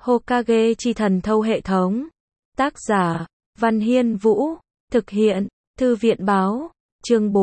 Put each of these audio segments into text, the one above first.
Hokage chi thần thâu hệ thống. Tác giả, Văn Hiên Vũ. Thực hiện, Thư viện báo. Chương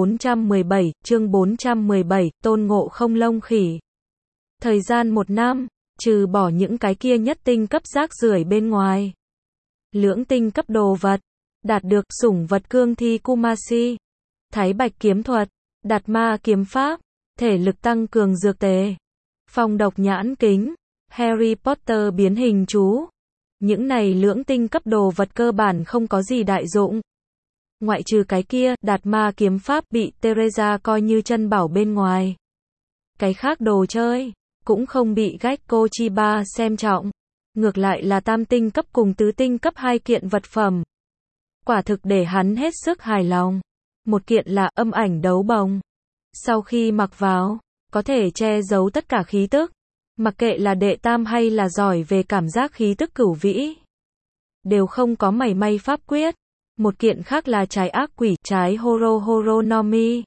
417, Tôn Ngộ Không lông khỉ. Thời gian 1 năm, trừ bỏ những cái kia nhất tinh cấp rác rưởi bên ngoài. Lưỡng tinh cấp đồ vật, đạt được sủng vật cương thi Kumashi, Thái Bạch kiếm thuật, Đạt ma kiếm pháp, thể lực tăng cường dược tề, phong độc nhãn kính, Harry Potter biến hình chú. Những này lưỡng tinh cấp đồ vật cơ bản không có gì đại dụng. Ngoại trừ cái kia, Đạt ma kiếm pháp bị Teresa coi như chân bảo bên ngoài. Cái khác đồ chơi, cũng không bị Gekko Chiba xem trọng. Ngược lại là tam tinh cấp cùng tứ tinh cấp 2 kiện vật phẩm. Quả thực để hắn hết sức hài lòng. Một kiện là âm ảnh đấu bồng. Sau khi mặc vào, có thể che giấu tất cả khí tức. Mặc kệ là đệ tam hay là giỏi về cảm giác khí tức cửu vĩ, đều không có mảy may pháp quyết. Một kiện khác là trái ác quỷ, trái Horohoronomi.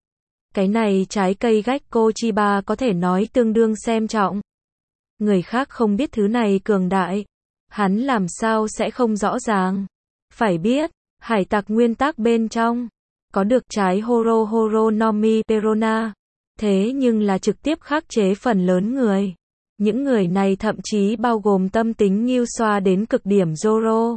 Cái này trái cây Gekko Chiba có thể nói tương đương xem trọng. Người khác không biết thứ này cường đại, hắn làm sao sẽ không rõ ràng. Phải biết, hải tặc nguyên tắc bên trong, có được trái Horohoronomi Perona. Thế nhưng là trực tiếp khắc chế phần lớn người. Những người này thậm chí bao gồm tâm tính nghêu xoa đến cực điểm Zoro.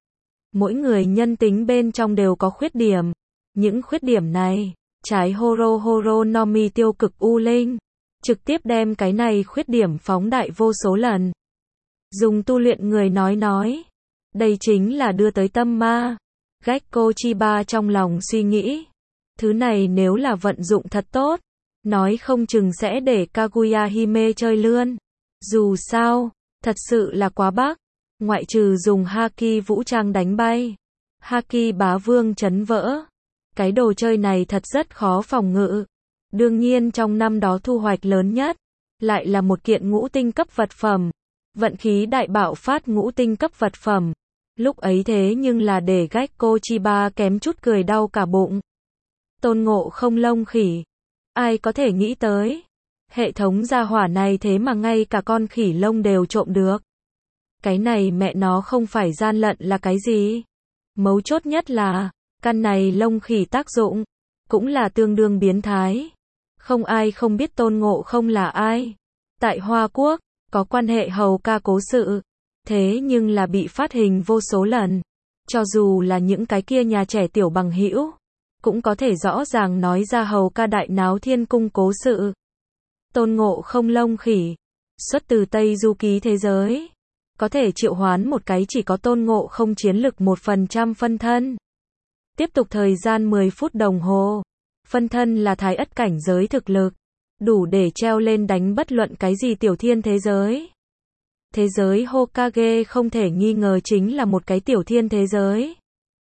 Mỗi người nhân tính bên trong đều có khuyết điểm. Những khuyết điểm này, trái Horohoronomi tiêu cực u linh, trực tiếp đem cái này khuyết điểm phóng đại vô số lần. Dùng tu luyện người nói, đây chính là đưa tới tâm ma. Gekko Chiba trong lòng suy nghĩ, thứ này nếu là vận dụng thật tốt, nói không chừng sẽ để Kaguya Hime chơi lươn. Dù sao, thật sự là quá bắc. Ngoại trừ dùng Haki vũ trang đánh bay, Haki bá vương chấn vỡ, cái đồ chơi này thật rất khó phòng ngự. Đương nhiên trong năm đó thu hoạch lớn nhất, lại là một kiện ngũ tinh cấp vật phẩm. Vận khí đại bạo phát ngũ tinh cấp vật phẩm. Lúc ấy thế nhưng là để Gekko Chiba kém chút cười đau cả bụng. Tôn Ngộ Không lông khỉ. Ai có thể nghĩ tới. Hệ thống gia hỏa này thế mà ngay cả con khỉ lông đều trộm được. Cái này mẹ nó không phải gian lận là cái gì? Mấu chốt nhất là, căn này lông khỉ tác dụng, cũng là tương đương biến thái. Không ai không biết Tôn Ngộ Không là ai. Tại Hoa Quốc, có quan hệ hầu ca cố sự. Thế nhưng là bị phát hình vô số lần. Cho dù là những cái kia nhà trẻ tiểu bằng hữu, cũng có thể rõ ràng nói ra hầu ca đại náo thiên cung cố sự. Tôn Ngộ Không lông khỉ, xuất từ Tây Du Ký thế giới. Có thể triệu hoán một cái chỉ có Tôn Ngộ Không chiến lực 1% phân thân. Tiếp tục thời gian 10 phút đồng hồ. Phân thân là thái ất cảnh giới thực lực. Đủ để treo lên đánh bất luận cái gì tiểu thiên thế giới. Thế giới Hokage không thể nghi ngờ chính là một cái tiểu thiên thế giới.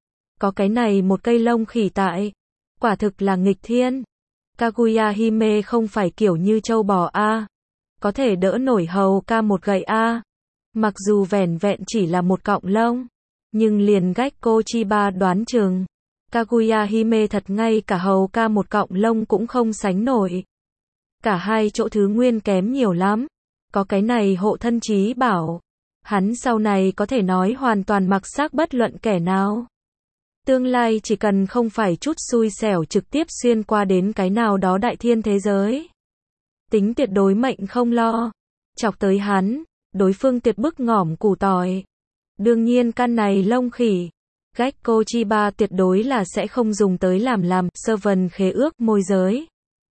Có cái này một cây lông khỉ tại. Quả thực là nghịch thiên. Kaguya Hime không phải kiểu như châu bò a, có thể đỡ nổi hầu ca một gậy a. Mặc dù vẻn vẹn chỉ là một cọng lông, nhưng liền Gekko Chiba đoán chừng, Kaguya Hime thật ngay cả hầu ca một cọng lông cũng không sánh nổi. Cả hai chỗ thứ nguyên kém nhiều lắm. Có cái này hộ thân chí bảo, hắn sau này có thể nói hoàn toàn mặc xác bất luận kẻ nào. Tương lai chỉ cần không phải chút xui xẻo trực tiếp xuyên qua đến cái nào đó đại thiên thế giới, tính tuyệt đối mệnh không lo. Chọc tới hắn, đối phương tuyệt bức ngỏm củ tỏi. Đương nhiên căn này lông khỉ, Gekko Chiba tuyệt đối là sẽ không dùng tới làm servant khế ước môi giới.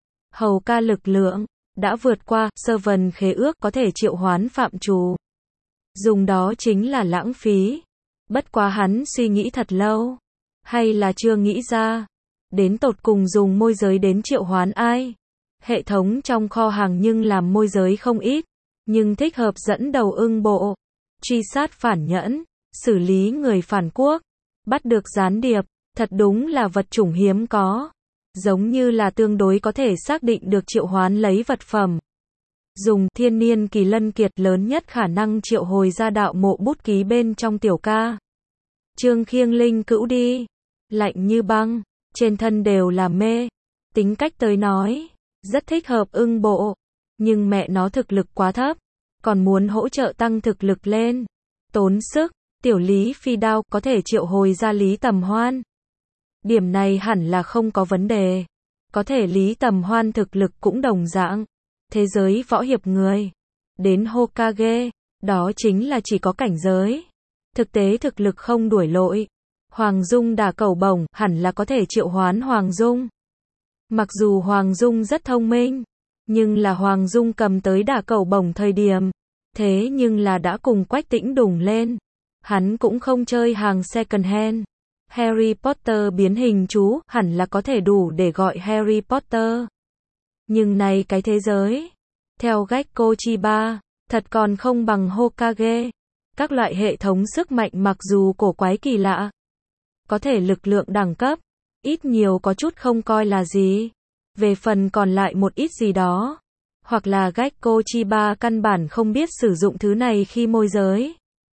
Hầu ca lực lượng đã vượt qua servant khế ước có thể triệu hoán phạm trù. Dùng đó chính là lãng phí. Bất quá hắn suy nghĩ thật lâu, hay là chưa nghĩ ra, đến tột cùng dùng môi giới đến triệu hoán ai. Hệ thống trong kho hàng nhưng làm môi giới không ít, nhưng thích hợp dẫn đầu ưng bộ, truy sát phản nhẫn, xử lý người phản quốc, bắt được gián điệp, thật đúng là vật chủng hiếm có. Giống như là tương đối có thể xác định được triệu hoán lấy vật phẩm. Dùng thiên niên kỳ lân kiệt lớn nhất khả năng triệu hồi ra đạo mộ bút ký bên trong tiểu ca. Trương Khiêng Linh cữu đi. Lạnh như băng, trên thân đều là mê. Tính cách tới nói, rất thích hợp ưng bộ. Nhưng mẹ nó thực lực quá thấp. còn muốn hỗ trợ tăng thực lực lên. Tốn sức, tiểu Lý Phi Đao có thể triệu hồi ra Lý Tầm Hoan. Điểm này hẳn là không có vấn đề. Có thể Lý Tầm Hoan thực lực cũng đồng dạng. Thế giới võ hiệp người. Đến Hokage, đó chính là chỉ có cảnh giới. Thực tế thực lực không đuổi lội. Hoàng Dung đả cầu bổng, hẳn là có thể triệu hoán Hoàng Dung. Mặc dù Hoàng Dung rất thông minh, nhưng là Hoàng Dung cầm tới đả cầu bổng thời điểm. Thế nhưng là đã cùng Quách Tĩnh đùng lên. Hắn cũng không chơi hàng second hand. Harry Potter biến hình chú, hẳn là có thể đủ để gọi Harry Potter. Nhưng này cái thế giới, theo Gekko Chiba, thật còn không bằng Hokage. Các loại hệ thống sức mạnh mặc dù cổ quái kỳ lạ, có thể lực lượng đẳng cấp, ít nhiều có chút không coi là gì. Về phần còn lại một ít gì đó, hoặc là Gekko Chiba căn bản không biết sử dụng thứ này khi môi giới.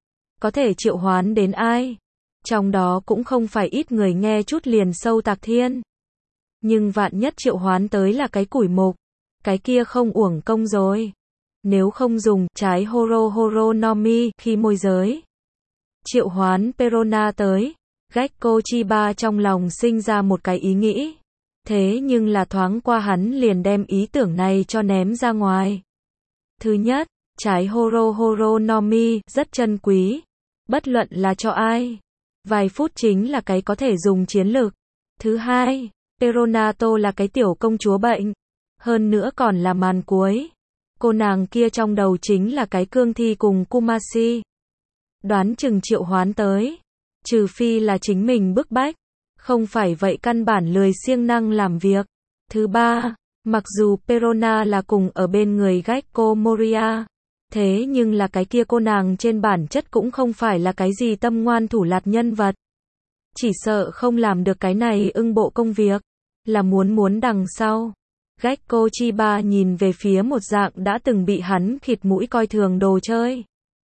Có thể triệu hoán đến ai? Trong đó cũng không phải ít người nghe chút liền sâu tạc thiên. Nhưng vạn nhất triệu hoán tới là cái củi mục, cái kia không uổng công rồi. Nếu không dùng trái Horo Horo no Mi khi môi giới, triệu hoán Perona tới, Gekko Chiba trong lòng sinh ra một cái ý nghĩ. Thế nhưng là thoáng qua hắn liền đem ý tưởng này cho ném ra ngoài. Thứ nhất, trái Horo Horo no Mi rất chân quý. Bất luận là cho ai. Vài phút chính là cái có thể dùng chiến lược. Thứ hai, Peronato là cái tiểu công chúa bệnh. Hơn nữa còn là màn cuối. Cô nàng kia trong đầu chính là cái cương thi cùng Kumasi. Đoán chừng triệu hoán tới. Trừ phi là chính mình bức bách. Không phải vậy căn bản lười siêng năng làm việc. Thứ ba, mặc dù Perona là cùng ở bên người Gekko Moria. Thế nhưng là cái kia cô nàng trên bản chất cũng không phải là cái gì tâm ngoan thủ lạt nhân vật. Chỉ sợ không làm được cái này ưng bộ công việc. Là muốn đằng sau. Gekko Chiba nhìn về phía một dạng đã từng bị hắn khịt mũi coi thường đồ chơi.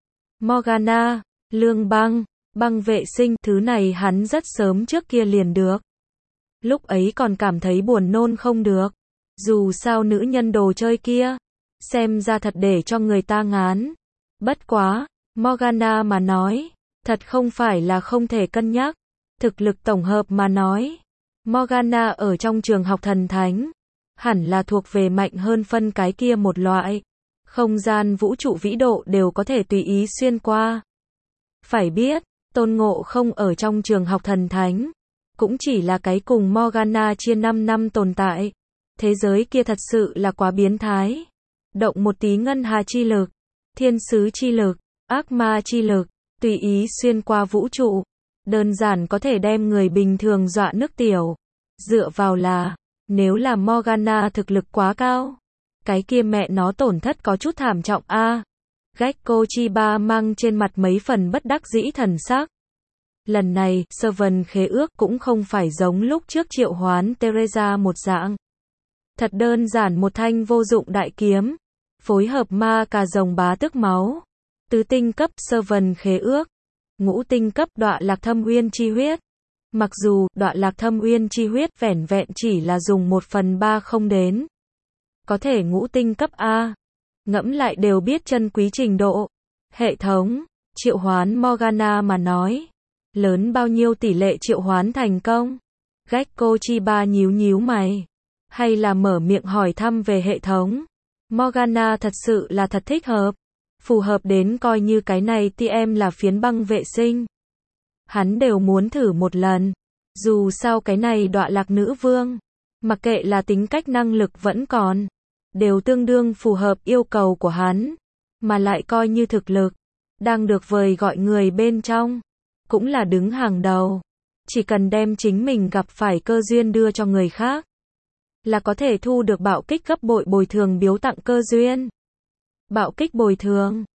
Morgana, Lương Băng, băng vệ sinh, thứ này hắn rất sớm trước kia liền được. Lúc ấy còn cảm thấy buồn nôn không được. Dù sao nữ nhân đồ chơi kia, xem ra thật để cho người ta ngán. Bất quá, Morgana mà nói, thật không phải là không thể cân nhắc. Thực lực tổng hợp mà nói, Morgana ở trong trường học thần thánh, hẳn là thuộc về mạnh hơn phân cái kia một loại. Không gian vũ trụ vĩ độ đều có thể tùy ý xuyên qua. Phải biết, Tôn Ngộ không ở trong trường học thần thánh, cũng chỉ là cái cùng Morgana chia 5 năm tồn tại. Thế giới kia thật sự là quá biến thái. Động một tí ngân hà chi lực, thiên sứ chi lực, ác ma chi lực, tùy ý xuyên qua vũ trụ. Đơn giản có thể đem người bình thường dọa nước tiểu. Dựa vào là, nếu là Morgana thực lực quá cao, cái kia mẹ nó tổn thất có chút thảm trọng a. Gekko Chiba mang trên mặt mấy phần bất đắc dĩ thần sắc. Lần này, Seven khế ước cũng không phải giống lúc trước triệu hoán Teresa một dạng. Thật đơn giản một thanh vô dụng đại kiếm, phối hợp ma cà rồng bá tước máu. Tứ tinh cấp Seven khế ước, ngũ tinh cấp Đọa Lạc Thâm Uyên chi huyết. Mặc dù Đọa Lạc Thâm Uyên chi huyết vẻn vẹn chỉ là dùng 1/3 không đến. Có thể ngũ tinh cấp A, ngẫm lại đều biết chân quý trình độ. Hệ thống triệu hoán Morgana mà nói, lớn bao nhiêu tỷ lệ triệu hoán thành công? Gekko Chiba nhíu mày, hay là mở miệng hỏi thăm về hệ thống. Morgana thật sự là thật thích hợp, phù hợp đến coi như cái này TM là phiến băng vệ sinh. Hắn đều muốn thử một lần. Dù sao cái này Đọa Lạc nữ vương, mặc kệ là tính cách năng lực vẫn còn, đều tương đương phù hợp yêu cầu của hắn. Mà lại coi như thực lực, đang được vời gọi người bên trong, cũng là đứng hàng đầu. Chỉ cần đem chính mình gặp phải cơ duyên đưa cho người khác, là có thể thu được bạo kích gấp bội bồi thường biếu tặng cơ duyên. Bạo kích bồi thường